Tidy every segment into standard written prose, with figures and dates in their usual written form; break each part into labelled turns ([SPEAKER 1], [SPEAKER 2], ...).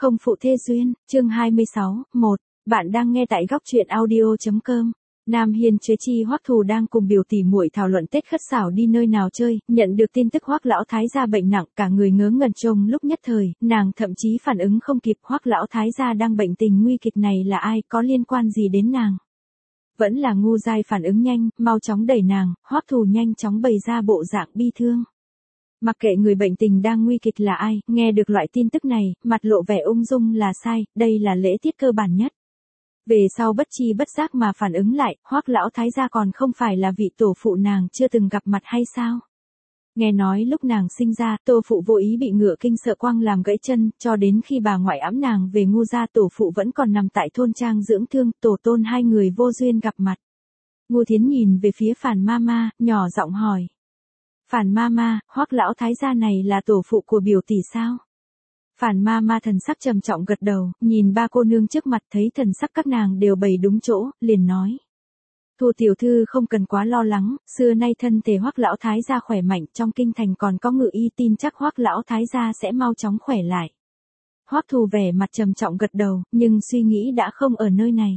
[SPEAKER 1] Không phụ thê duyên, chương 26, 1. Bạn đang nghe tại góc truyện audio.com. Nam Hiên Chế Chi Hoắc Thù đang cùng biểu tỷ muội thảo luận Tết Khất Sảo đi nơi nào chơi, nhận được tin tức Hoắc lão thái gia bệnh nặng, cả người ngớ ngẩn trông lúc nhất thời, nàng thậm chí phản ứng không kịp. Hoắc lão thái gia đang bệnh tình nguy kịch này là ai, có liên quan gì đến nàng? Vẫn là Ngu Giai phản ứng nhanh, mau chóng đẩy nàng. Hoắc Thù nhanh chóng bày ra bộ dạng bi thương. Mặc kệ người bệnh tình đang nguy kịch là ai, nghe được loại tin tức này, mặt lộ vẻ ung dung là sai, đây là lễ tiết cơ bản nhất. Về sau bất chi bất giác mà phản ứng lại, Hoắc lão thái gia còn không phải là vị tổ phụ nàng chưa từng gặp mặt hay sao? Nghe nói lúc nàng sinh ra, tổ phụ vô ý bị ngựa kinh sợ quăng làm gãy chân, cho đến khi bà ngoại ẵm nàng về Ngu gia, tổ phụ vẫn còn nằm tại thôn trang dưỡng thương, tổ tôn hai người vô duyên gặp mặt. Ngu Thiến nhìn về phía Phản Mama, nhỏ giọng hỏi. Phản Mama, Hoắc lão thái gia này là tổ phụ của biểu tỷ sao? Phản Mama thần sắc trầm trọng gật đầu, nhìn ba cô nương trước mặt thấy thần sắc các nàng đều bày đúng chỗ, liền nói. Thu tiểu thư không cần quá lo lắng, xưa nay thân thể Hoắc lão thái gia khỏe mạnh, trong kinh thành còn có ngự y, tin chắc Hoắc lão thái gia sẽ mau chóng khỏe lại. Hoắc Thù vẻ mặt trầm trọng gật đầu, nhưng suy nghĩ đã không ở nơi này.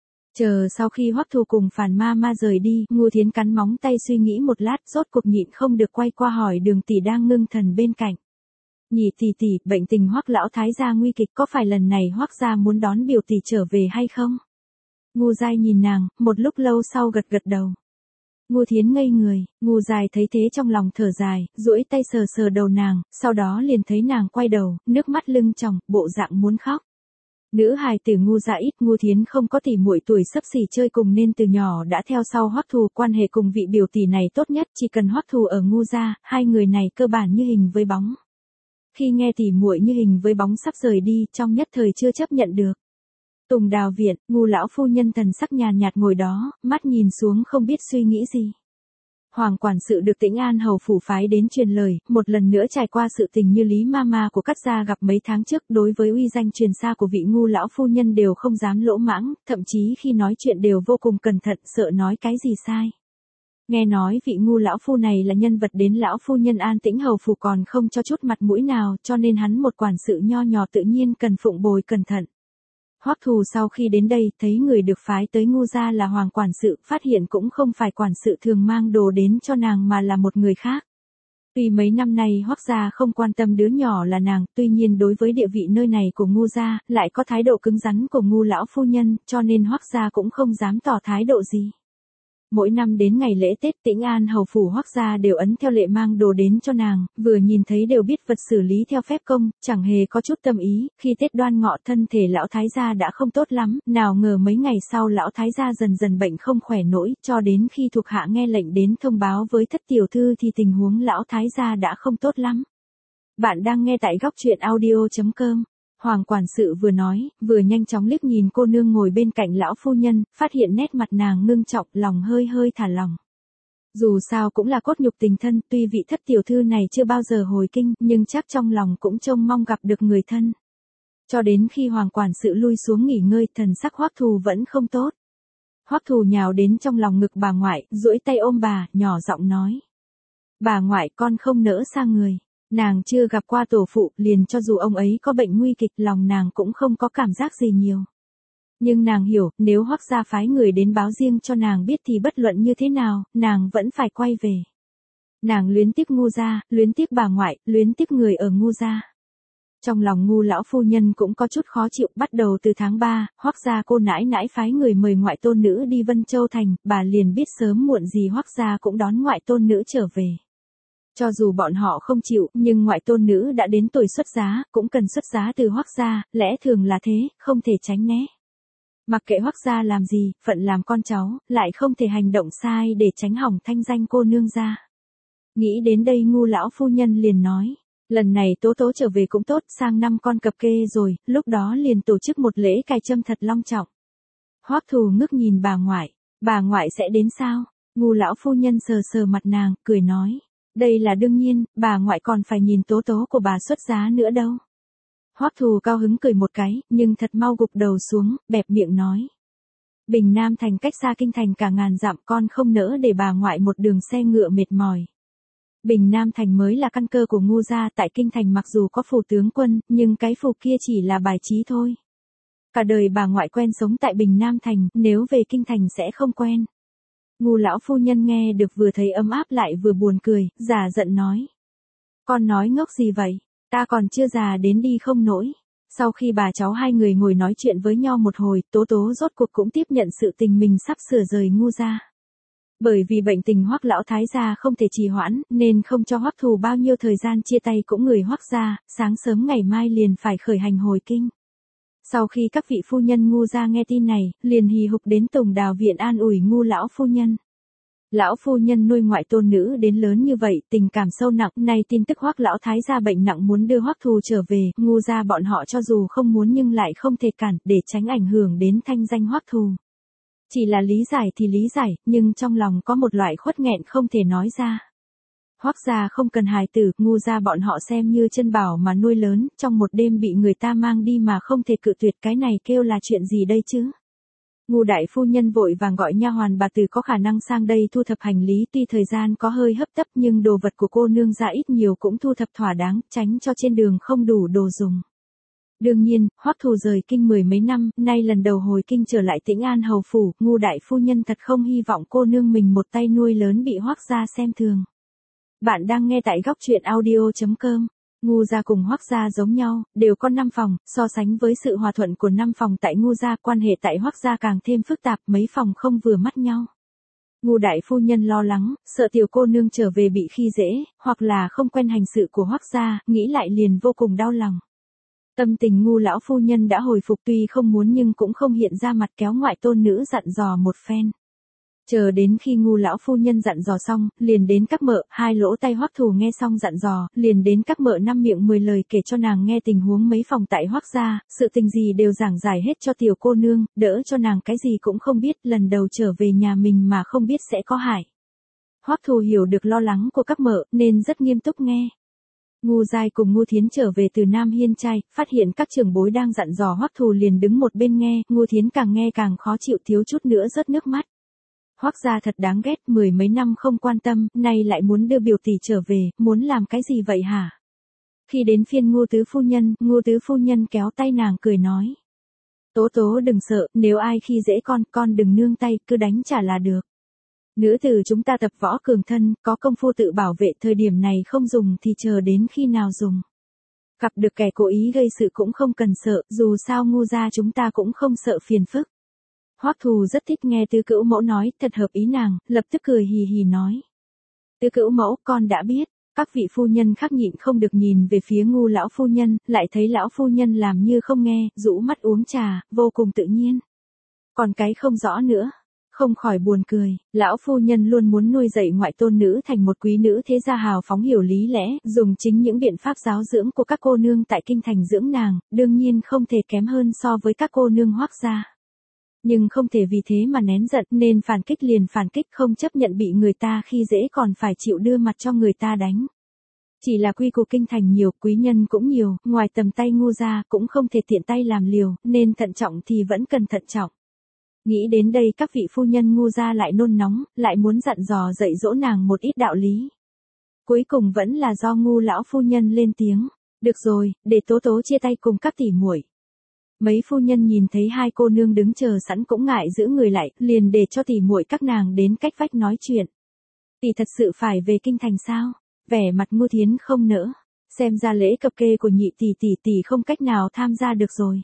[SPEAKER 1] Chờ sau khi Hoắc Thù cùng Phản Mama rời đi, Ngu Thiến cắn móng tay suy nghĩ một lát, rốt cuộc nhịn không được quay qua hỏi Đường tỷ đang ngưng thần bên cạnh. Nhị tỷ tỷ, bệnh tình Hoắc lão thái gia nguy kịch, có phải lần này Hoắc gia muốn đón biểu tỷ trở về hay không? Ngu Giai nhìn nàng, một lúc lâu sau gật gật đầu. Ngu Thiến ngây người, Ngu Giai thấy thế trong lòng thở dài, duỗi tay sờ sờ đầu nàng, sau đó liền thấy nàng quay đầu, nước mắt lưng tròng, bộ dạng muốn khóc. Nữ hài tử Ngu gia ít, Ngu Thiến không có tỷ muội tuổi xấp xỉ chơi cùng nên từ nhỏ đã theo sau Hoắc Thù, quan hệ cùng vị biểu tỷ này tốt nhất, chỉ cần Hoắc Thù ở Ngu gia, hai người này cơ bản như hình với bóng. Khi nghe tỷ muội như hình với bóng sắp rời đi, trong nhất thời chưa chấp nhận được. Tùng Đào viện, Ngu lão phu nhân thần sắc nhàn nhạt ngồi đó, mắt nhìn xuống không biết suy nghĩ gì. Hoàng quản sự được Tĩnh An hầu phủ phái đến truyền lời, một lần nữa trải qua sự tình như Lý Mama của Cát gia gặp mấy tháng trước, đối với uy danh truyền xa của vị Ngu lão phu nhân đều không dám lỗ mãng, thậm chí khi nói chuyện đều vô cùng cẩn thận, sợ nói cái gì sai. Nghe nói vị Ngu lão phu này là nhân vật đến lão phu nhân An Tĩnh hầu phủ còn không cho chút mặt mũi nào, cho nên hắn một quản sự nho nhỏ tự nhiên cần phụng bồi cẩn thận. Hoắc Thù sau khi đến đây, thấy người được phái tới Ngu gia là Hoàng quản sự, phát hiện cũng không phải quản sự thường mang đồ đến cho nàng mà là một người khác. Tuy mấy năm nay Hoắc gia không quan tâm đứa nhỏ là nàng, tuy nhiên đối với địa vị nơi này của Ngu gia, lại có thái độ cứng rắn của Ngu lão phu nhân, cho nên Hoắc gia cũng không dám tỏ thái độ gì. Mỗi năm đến ngày lễ Tết, Tĩnh An hầu phủ Hoắc gia đều ấn theo lệ mang đồ đến cho nàng, vừa nhìn thấy đều biết vật xử lý theo phép công, chẳng hề có chút tâm ý. Khi Tết Đoan Ngọ thân thể lão thái gia đã không tốt lắm, nào ngờ mấy ngày sau lão thái gia dần dần bệnh không khỏe nổi, cho đến khi thuộc hạ nghe lệnh đến thông báo với thất tiểu thư thì tình huống lão thái gia đã không tốt lắm. Bạn đang nghe tại góc truyện audio.com. Hoàng quản sự vừa nói, vừa nhanh chóng liếc nhìn cô nương ngồi bên cạnh lão phu nhân, phát hiện nét mặt nàng ngưng trọng, lòng hơi hơi thả lỏng. Dù sao cũng là cốt nhục tình thân, tuy vị thất tiểu thư này chưa bao giờ hồi kinh, nhưng chắc trong lòng cũng trông mong gặp được người thân. Cho đến khi Hoàng quản sự lui xuống nghỉ ngơi, thần sắc Hoắc Thù vẫn không tốt. Hoắc Thù nhào đến trong lòng ngực bà ngoại, duỗi tay ôm bà, nhỏ giọng nói. Bà ngoại, con không nỡ xa người. Nàng chưa gặp qua tổ phụ, liền cho dù ông ấy có bệnh nguy kịch, lòng nàng cũng không có cảm giác gì nhiều. Nhưng nàng hiểu, nếu Hoắc gia phái người đến báo riêng cho nàng biết thì bất luận như thế nào, nàng vẫn phải quay về. Nàng luyến tiếc Ngu gia, luyến tiếc bà ngoại, luyến tiếc người ở Ngu gia. Trong lòng Ngu lão phu nhân cũng có chút khó chịu, bắt đầu từ tháng 3, Hoắc gia cô nãi nãi phái người mời ngoại tôn nữ đi Vân Châu thành, bà liền biết sớm muộn gì Hoắc gia cũng đón ngoại tôn nữ trở về. Cho dù bọn họ không chịu, nhưng ngoại tôn nữ đã đến tuổi xuất giá, cũng cần xuất giá từ Hoắc gia, lẽ thường là thế, không thể tránh né. Mặc kệ Hoắc gia làm gì, phận làm con cháu, lại không thể hành động sai để tránh hỏng thanh danh cô nương gia. Nghĩ đến đây Ngu lão phu nhân liền nói, lần này Tố Tố trở về cũng tốt, sang năm con cập kê rồi, lúc đó liền tổ chức một lễ cài trâm thật long trọng. Hoắc Thù ngước nhìn bà ngoại sẽ đến sao? Ngu lão phu nhân sờ sờ mặt nàng, cười nói. Đây là đương nhiên, bà ngoại còn phải nhìn Tố Tố của bà xuất giá nữa đâu. Hoắc Thù cao hứng cười một cái, nhưng thật mau gục đầu xuống, bẹp miệng nói. Bình Nam thành cách xa kinh thành cả ngàn dặm, con không nỡ để bà ngoại một đường xe ngựa mệt mỏi. Bình Nam Thành mới là căn cơ của Ngu gia, tại kinh thành mặc dù có phủ tướng quân, nhưng cái phủ kia chỉ là bài trí thôi. Cả đời bà ngoại quen sống tại Bình Nam Thành, nếu về kinh thành sẽ không quen. Ngu lão phu nhân nghe được vừa thấy ấm áp lại vừa buồn cười, giả giận nói. Con nói ngốc gì vậy, ta còn chưa già đến đi không nổi. Sau khi bà cháu hai người ngồi nói chuyện với nhau một hồi, Tố Tố rốt cuộc cũng tiếp nhận sự tình mình sắp sửa rời Ngu gia. Bởi vì bệnh tình Hoắc lão thái gia không thể trì hoãn, nên không cho Hoắc Thù bao nhiêu thời gian chia tay cũng người Hoắc gia, sáng sớm ngày mai liền phải khởi hành hồi kinh. Sau khi các vị phu nhân Ngu gia nghe tin này, liền hì hục đến Tùng Đào viện an ủi Ngu lão phu nhân. Lão phu nhân nuôi ngoại tôn nữ đến lớn như vậy, tình cảm sâu nặng, nay tin tức Hoắc lão thái gia bệnh nặng muốn đưa Hoắc Thù trở về, Ngu gia bọn họ cho dù không muốn nhưng lại không thể cản, để tránh ảnh hưởng đến thanh danh Hoắc Thù. Chỉ là lý giải thì lý giải, nhưng trong lòng có một loại khuất nghẹn không thể nói ra. Hoắc gia không cần hài tử, Ngu gia bọn họ xem như chân bảo mà nuôi lớn, trong một đêm bị người ta mang đi mà không thể cự tuyệt, cái này kêu là chuyện gì đây chứ? Ngu đại phu nhân vội vàng gọi nha hoàn bà Từ có khả năng sang đây thu thập hành lý, tuy thời gian có hơi hấp tấp nhưng đồ vật của cô nương gia ít nhiều cũng thu thập thỏa đáng, tránh cho trên đường không đủ đồ dùng. Đương nhiên, Hoắc Thù rời kinh mười mấy năm, nay lần đầu hồi kinh trở lại Tĩnh An hầu phủ, Ngu đại phu nhân thật không hy vọng cô nương mình một tay nuôi lớn bị Hoắc gia xem thường. Bạn đang nghe tại góc truyện audio.com. Ngu gia cùng Hoắc gia giống nhau, đều có 5 phòng, so sánh với sự hòa thuận của 5 phòng tại Ngu gia, quan hệ tại Hoắc gia càng thêm phức tạp, mấy phòng không vừa mắt nhau. Ngu đại phu nhân lo lắng, sợ tiểu cô nương trở về bị khi dễ, hoặc là không quen hành sự của Hoắc gia, nghĩ lại liền vô cùng đau lòng. Tâm tình Ngu lão phu nhân đã hồi phục, tuy không muốn nhưng cũng không hiện ra mặt, kéo ngoại tôn nữ dặn dò một phen. Chờ đến khi Ngu lão phu nhân dặn dò xong, liền đến các mợ, hai lỗ tai Hoắc Thù nghe xong dặn dò, liền đến các mợ 5 miệng 10 lời kể cho nàng nghe tình huống mấy phòng tại Hoắc gia, sự tình gì đều giảng giải hết cho tiểu cô nương, đỡ cho nàng cái gì cũng không biết, lần đầu trở về nhà mình mà không biết sẽ có hại. Hoắc Thù hiểu được lo lắng của các mợ, nên rất nghiêm túc nghe. Ngu Giai cùng Ngu Thiến trở về từ Nam Hiên Trai, phát hiện các trưởng bối đang dặn dò Hoắc Thù liền đứng một bên nghe, Ngu Thiến càng nghe càng khó chịu, thiếu chút nữa rớt nước mắt. Hoắc gia thật đáng ghét, mười mấy năm không quan tâm, nay lại muốn đưa biểu tỷ trở về, muốn làm cái gì vậy hả? Khi đến phiên Ngu tứ phu nhân kéo tay nàng cười nói. Tố Tố đừng sợ, nếu ai khi dễ con đừng nương tay, cứ đánh trả là được. Nữ tử chúng ta tập võ cường thân, có công phu tự bảo vệ, thời điểm này không dùng thì chờ đến khi nào dùng. Gặp được kẻ cố ý gây sự cũng không cần sợ, dù sao Ngu gia chúng ta cũng không sợ phiền phức. Hoắc Thù rất thích nghe Tứ Cữu Mẫu nói, thật hợp ý nàng, lập tức cười hì hì nói. Tứ Cữu Mẫu, con đã biết. Các vị phu nhân khác nhịn không được nhìn về phía Ngu lão phu nhân, lại thấy lão phu nhân làm như không nghe, rũ mắt uống trà, vô cùng tự nhiên. Còn cái không rõ nữa, không khỏi buồn cười, lão phu nhân luôn muốn nuôi dạy ngoại tôn nữ thành một quý nữ thế gia hào phóng hiểu lý lẽ, dùng chính những biện pháp giáo dưỡng của các cô nương tại kinh thành dưỡng nàng, đương nhiên không thể kém hơn so với các cô nương Hoắc gia. Nhưng không thể vì thế mà nén giận, nên phản kích liền phản kích, không chấp nhận bị người ta khi dễ còn phải chịu đưa mặt cho người ta đánh. Chỉ là quy củ kinh thành nhiều, quý nhân cũng nhiều, ngoài tầm tay Ngu gia cũng không thể tiện tay làm liều, nên thận trọng thì vẫn cần thận trọng. Nghĩ đến đây các vị phu nhân Ngu gia lại nôn nóng, lại muốn dặn dò dạy dỗ nàng một ít đạo lý. Cuối cùng vẫn là do Ngu lão phu nhân lên tiếng. Được rồi, để Tố Tố chia tay cùng các tỷ muội. Mấy phu nhân nhìn thấy hai cô nương đứng chờ sẵn cũng ngại giữ người lại, liền để cho tỷ muội các nàng đến cách vách nói chuyện. Tỷ thật sự phải về kinh thành sao? Vẻ mặt Ngu Thiến không nỡ. Xem ra lễ cập kê của nhị tỷ không cách nào tham gia được rồi.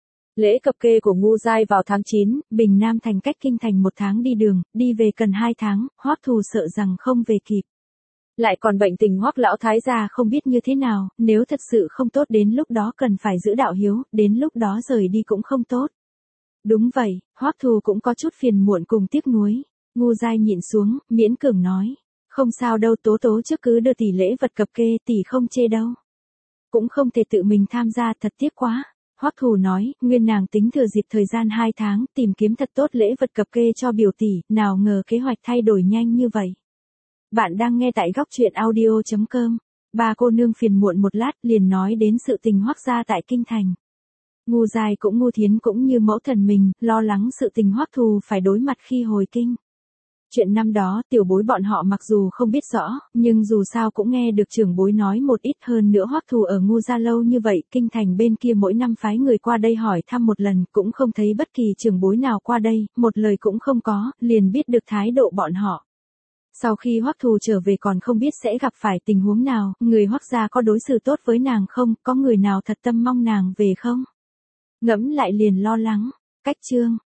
[SPEAKER 1] Lễ cập kê của Ngu Giai vào tháng 9, Bình Nam thành cách kinh thành 1 tháng đi đường, đi về cần 2 tháng, Hoắc Thù sợ rằng không về kịp. Lại còn bệnh tình Hoắc lão thái gia không biết như thế nào, nếu thật sự không tốt đến lúc đó cần phải giữ đạo hiếu, đến lúc đó rời đi cũng không tốt. Đúng vậy, Hoắc Thù cũng có chút phiền muộn cùng tiếc nuối. Ngu Giai nhịn xuống, miễn cưỡng nói, không sao đâu, Tố Tố trước cứ đưa tỷ lễ vật cập kê, tỷ không chê đâu. Cũng không thể tự mình tham gia, thật tiếc quá. Hoắc Thù nói, nguyên nàng tính thừa dịp thời gian 2 tháng, tìm kiếm thật tốt lễ vật cập kê cho biểu tỷ, nào ngờ kế hoạch thay đổi nhanh như vậy. Bạn đang nghe tại góc truyện audio.com. Ba cô nương phiền muộn một lát liền nói đến sự tình Hoắc gia tại kinh thành. Ngu Giai cũng Ngu Thiến cũng như mẫu thần mình, lo lắng sự tình Hoắc Thù phải đối mặt khi hồi kinh. Chuyện năm đó tiểu bối bọn họ mặc dù không biết rõ, nhưng dù sao cũng nghe được trưởng bối nói một ít, hơn nữa Hoắc Thù ở Ngu gia lâu như vậy, kinh thành bên kia mỗi năm phái người qua đây hỏi thăm một lần, cũng không thấy bất kỳ trưởng bối nào qua đây, một lời cũng không có, liền biết được thái độ bọn họ. Sau khi Hoắc Thù trở về còn không biết sẽ gặp phải tình huống nào, người Hoắc gia có đối xử tốt với nàng không, có người nào thật tâm mong nàng về không? Ngẫm lại liền lo lắng. Cách chương